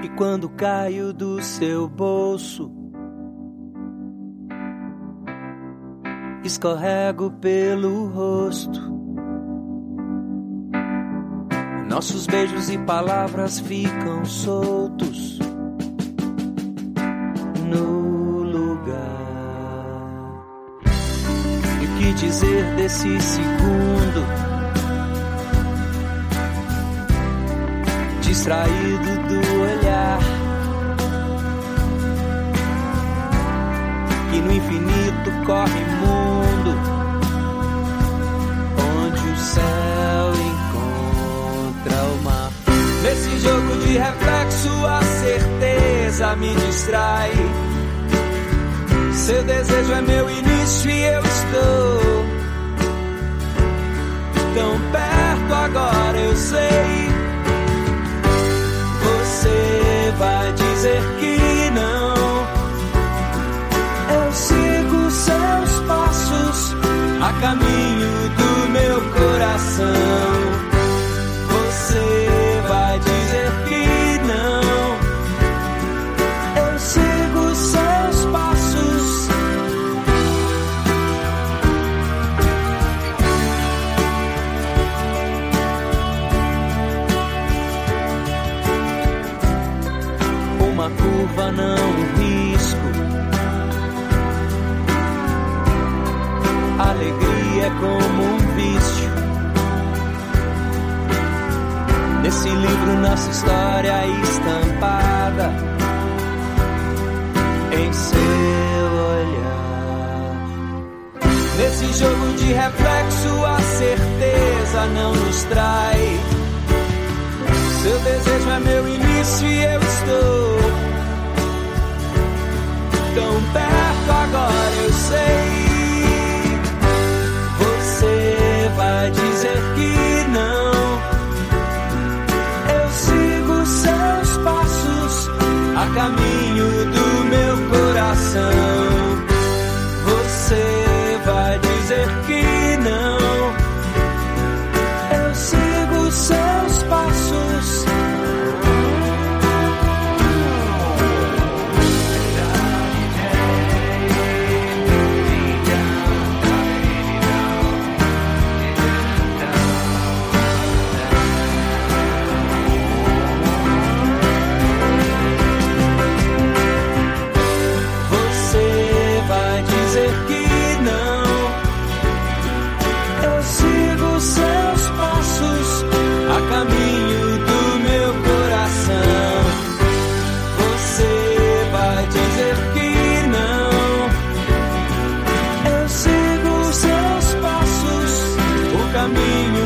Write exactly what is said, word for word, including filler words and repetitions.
E quando caio do seu bolso, escorrego pelo rosto. Nossos beijos e palavras ficam soltos no lugar. E o que dizer desse segundo distraído do olhar, que no infinito corre mundo, onde o céu encontra o mar. Nesse jogo de reflexo a certeza me distrai. Seu desejo é meu início e eu estou tão perto agora, eu sei. Você vai dizer que não. Eu sigo seus passos a caminho do meu coração. Você vai dizer que não. Eu sigo seus passos. Uma curva, não um risco. Alegria é como um vício. Nesse livro nossa história estampada em seu olhar. Nesse jogo de reflexo a certeza não nos trai. Seu desejo é meu início e eu estou tão perto agora, eu sei. Você vai dizer que não. Eu sigo seus passos a caminho do meu coração. Você vai dizer que não. Eu sigo seus passos. Caminho